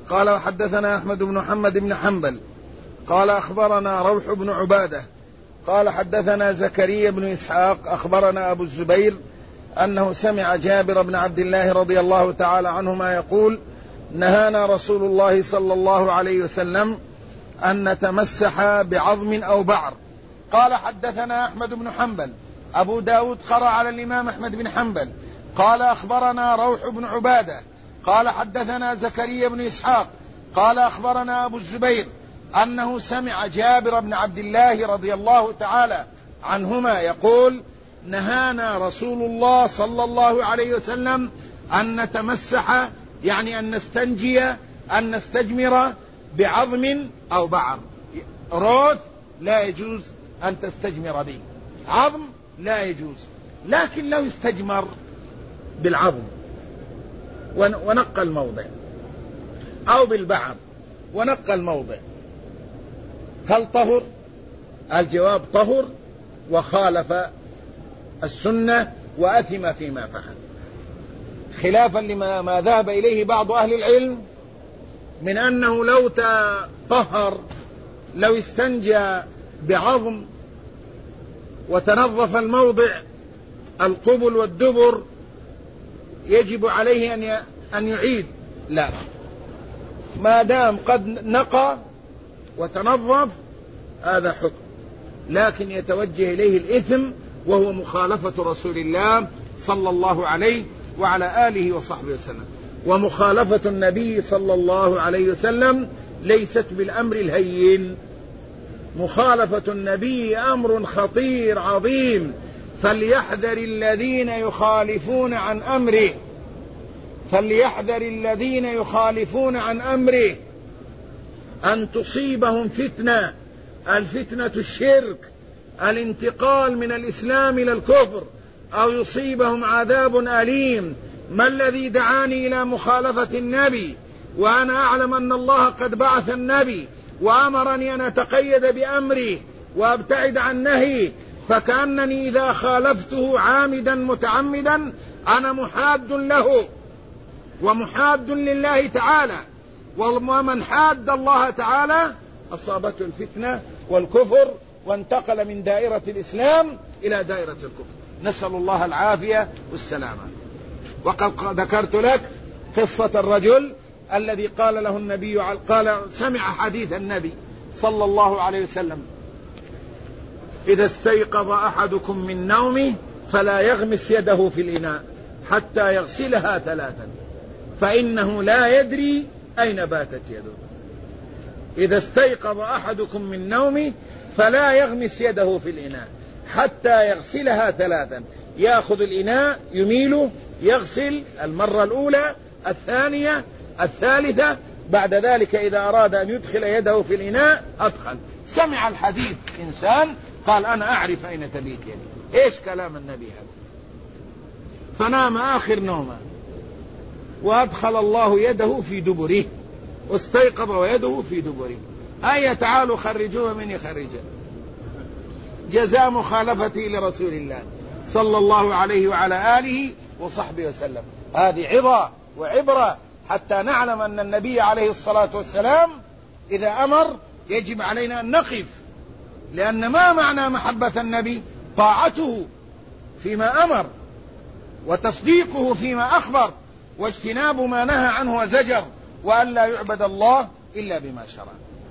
قال حدثنا أحمد بن محمد بن حنبل قال أخبرنا روح بن عبادة قال حدثنا زكريا بن إسحاق أخبرنا أبو الزبير أنه سمع جابر بن عبد الله رضي الله تعالى عنهما يقول نهانا رسول الله صلى الله عليه وسلم أن نتمسح بعظم أو بعر. قال حدثنا أحمد بن حنبل أبو داود قرأ على الإمام أحمد بن حنبل قال أخبرنا روح بن عبادة قال حدثنا زكريا بن إسحاق قال أخبرنا أبو الزبير أنه سمع جابر بن عبد الله رضي الله تعالى عنهما يقول نهانا رسول الله صلى الله عليه وسلم أن نتمسح يعني أن نستنجي أن نستجمر بعظم أو بعر. روث لا يجوز أن تستجمر به، عظم لا يجوز، لكن لو استجمر بالعظم ونقى الموضع أو بالبعر ونقى الموضع هل طهر؟ الجواب طهر وخالف السنة وأثم فيما فعل، خلافا لما ما ذهب إليه بعض أهل العلم من أنه لو تطهر لو استنجى بعظم وتنظف الموضع القبل والدبر يجب عليه أن يعيد. لا، ما دام قد نقى وتنظف هذا حكم، لكن يتوجه إليه الإثم وهو مخالفة رسول الله صلى الله عليه وعلى آله وصحبه وسلم. ومخالفة النبي صلى الله عليه وسلم ليست بالأمر الهين، مخالفة النبي أمر خطير عظيم، فليحذر الذين يخالفون عن أمره، فليحذر الذين يخالفون عن أمره أن تصيبهم فتنة، الفتنة الشرك، الانتقال من الإسلام إلى الكفر، أو يصيبهم عذاب أليم. ما الذي دعاني إلى مخالفة النبي وأنا أعلم أن الله قد بعث النبي وأمرني أن أتقيد بأمره وأبتعد عن نهيه، فكأنني إذا خالفته عامدا متعمدا أنا محاد له ومحاد لله تعالى، ومن حاد الله تعالى أصابته الفتنة والكفر وانتقل من دائرة الإسلام إلى دائرة الكفر، نسأل الله العافية والسلامة. وقد ذكرت لك قصة الرجل الذي قال له النبي قال سمع حديث النبي صلى الله عليه وسلم إذا استيقظ أحدكم من نومه فلا يغمس يده في الإناء حتى يغسلها 3 فإنه لا يدري أين باتت يده. إذا استيقظ أحدكم من نومه فلا يغمس يده في الإناء حتى يغسلها 3، يأخذ الإناء يميله يغسل المرة الأولى الثانية الثالثة، بعد ذلك إذا أراد أن يدخل يده في الإناء أدخل. سمع الحديث إنسان قال أنا أعرف أين تبيت يدي، إيش كلام النبي هذا؟ فنام آخر نومه وأدخل الله يده في دبره واستيقظ ويده في دبره. أي تعالوا خرجوه من يخرجه، جزاء مخالفته لرسول الله صلى الله عليه وعلى آله وصحبه وسلم. هذه عظة وعبرة حتى نعلم أن النبي عليه الصلاة والسلام إذا أمر يجب علينا أن نقف، لأن ما معنى محبة النبي؟ طاعته فيما أمر وتصديقه فيما أخبر واجتناب ما نهى عنه وزجر، وأن لا يعبد الله إلا بما شرع.